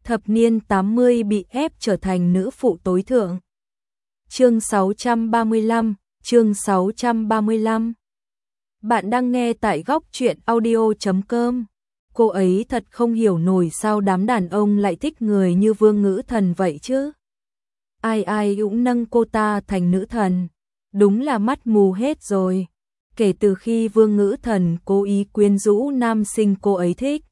thập niên 80 bị ép trở thành nữ phụ tối thượng. Chương 635. Bạn đang nghe tại góc truyện audio.com. Cô ấy thật không hiểu nổi sao đám đàn ông lại thích người như Vương Ngữ Thần vậy chứ. Ai ai cũng nâng cô ta thành nữ thần. Đúng là mắt mù hết rồi. Kể từ khi Vương Ngữ Thần cố ý quyến rũ nam sinh cô ấy thích,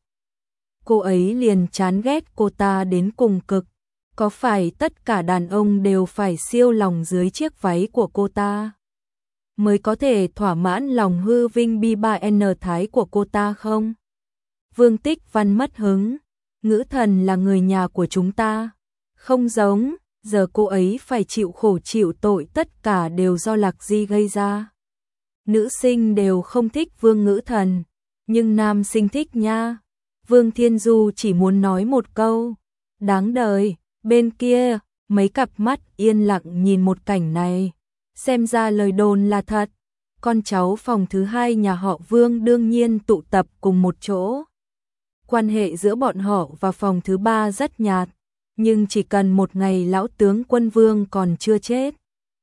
cô ấy liền chán ghét cô ta đến cùng cực. Có phải tất cả đàn ông đều phải siêu lòng dưới chiếc váy của cô ta mới có thể thỏa mãn lòng hư vinh bi ba n thái của cô ta không? Vương Tích Văn mất hứng. Ngữ Thần là người nhà của chúng ta. Không giống, giờ cô ấy phải chịu khổ chịu tội, tất cả đều do Lạc Di gây ra. Nữ sinh đều không thích Vương Ngữ Thần, nhưng nam sinh thích nha. Vương Thiên Du chỉ muốn nói một câu, đáng đời. Bên kia, mấy cặp mắt yên lặng nhìn một cảnh này. Xem ra lời đồn là thật. Con cháu phòng thứ hai nhà họ Vương đương nhiên tụ tập cùng một chỗ. Quan hệ giữa bọn họ và phòng thứ ba rất nhạt, nhưng chỉ cần một ngày lão tướng quân Vương còn chưa chết,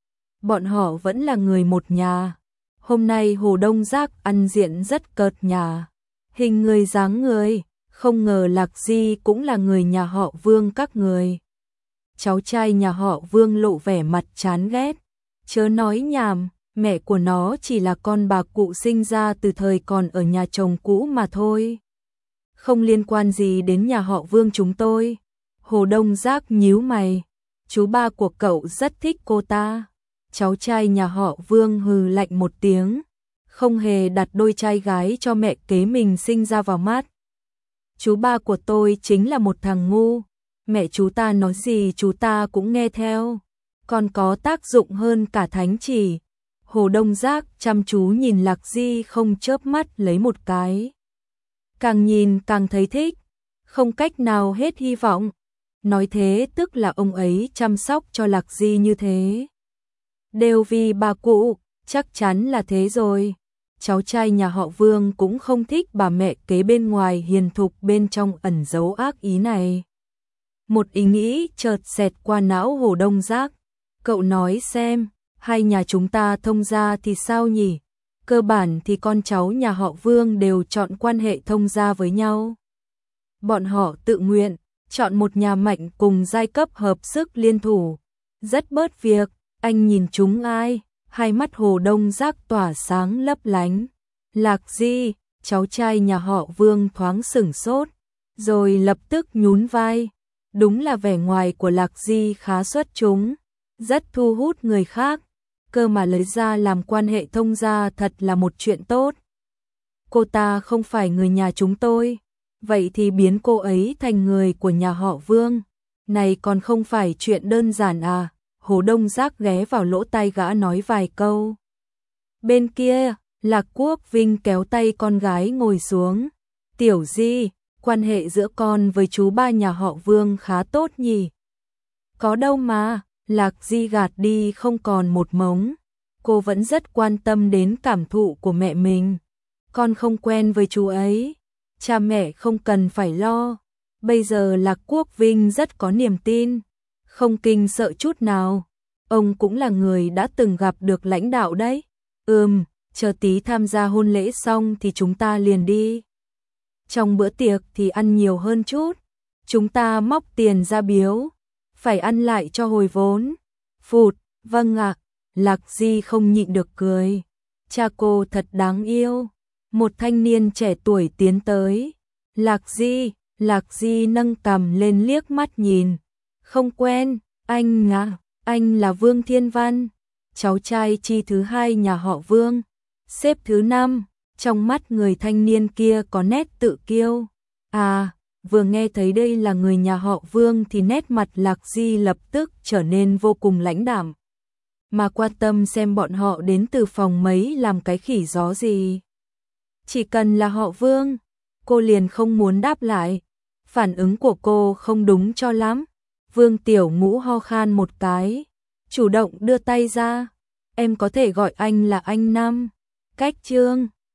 bọn họ vẫn là người một nhà. Hôm nay Hồ Đông Giác ăn diện rất cợt nhả, hình người dáng người, không ngờ Lạc Di cũng là người nhà họ Vương các người. Cháu trai nhà họ Vương lộ vẻ mặt chán ghét. Chớ nói nhảm, mẹ của nó chỉ là con bà cụ sinh ra từ thời còn ở nhà chồng cũ mà thôi. Không liên quan gì đến nhà họ Vương chúng tôi. Hồ Đông Giác nhíu mày. Chú ba của cậu rất thích cô ta. Cháu trai nhà họ Vương hừ lạnh một tiếng, không hề đặt đôi trai gái cho mẹ kế mình sinh ra vào mắt. Chú ba của tôi chính là một thằng ngu. Mẹ chú ta nói gì chú ta cũng nghe theo, còn có tác dụng hơn cả thánh chỉ. Hồ Đông Giác chăm chú nhìn Lạc Di không chớp mắt lấy một cái. Càng nhìn càng thấy thích, không cách nào hết hy vọng. Nói thế tức là ông ấy chăm sóc cho Lạc Di như thế đều vì bà cụ, chắc chắn là thế rồi. Cháu trai nhà họ Vương cũng không thích bà mẹ kế bên ngoài hiền thục bên trong ẩn giấu ác ý này. Một ý nghĩ chợt xẹt qua não Hồ Đông Giác. Cậu nói xem, hai nhà chúng ta thông gia thì sao nhỉ? Cơ bản thì con cháu nhà họ Vương đều chọn quan hệ thông gia với nhau. Bọn họ tự nguyện chọn một nhà mạnh cùng giai cấp hợp sức liên thủ. Rất bớt việc, anh nhìn chúng ai? Hai mắt Hồ Đông Giác tỏa sáng lấp lánh. Lạc Di, cháu trai nhà họ Vương thoáng sửng sốt, rồi lập tức nhún vai. Đúng là vẻ ngoài của Lạc Di khá xuất chúng, rất thu hút người khác, cơ mà lấy ra làm quan hệ thông gia thật là một chuyện tốt. Cô ta không phải người nhà chúng tôi, vậy thì biến cô ấy thành người của nhà họ Vương, này còn không phải chuyện đơn giản à? Hồ Đông Giác ghé vào lỗ tai gã nói vài câu. Bên kia, Lạc Quốc Vinh kéo tay con gái ngồi xuống. Tiểu Di, quan hệ giữa con với chú ba nhà họ Vương khá tốt nhỉ? Có đâu mà, Lạc Di gạt đi không còn một mống. Cô vẫn rất quan tâm đến cảm thụ của mẹ mình. Con không quen với chú ấy, cha mẹ không cần phải lo. Bây giờ Lạc Quốc Vinh rất có niềm tin, không kinh sợ chút nào. Ông cũng là người đã từng gặp được lãnh đạo đấy. Chờ tí tham gia hôn lễ xong thì chúng ta liền đi. Trong bữa tiệc thì ăn nhiều hơn chút. Chúng ta móc tiền ra biếu, phải ăn lại cho hồi vốn. Phụt, vâng ạ. Lạc Di không nhịn được cười. Cha cô thật đáng yêu. Một thanh niên trẻ tuổi tiến tới. Lạc Di nâng cằm lên liếc mắt nhìn. Không quen, anh à, anh là Vương Thiên Văn, cháu trai chi thứ hai nhà họ Vương, xếp thứ 5. Trong mắt người thanh niên kia có nét tự kiêu. À, vừa nghe thấy đây là người nhà họ Vương thì nét mặt Lạc Di lập tức trở nên vô cùng lãnh đạm, mà quan tâm xem bọn họ đến từ phòng mấy làm cái khỉ gió gì. Chỉ cần là họ Vương, cô liền không muốn đáp lại. Phản ứng của cô không đúng cho lắm. Vương Tiểu Ngũ ho khan một cái, chủ động đưa tay ra. Em có thể gọi anh là anh Năm. Cách Trương.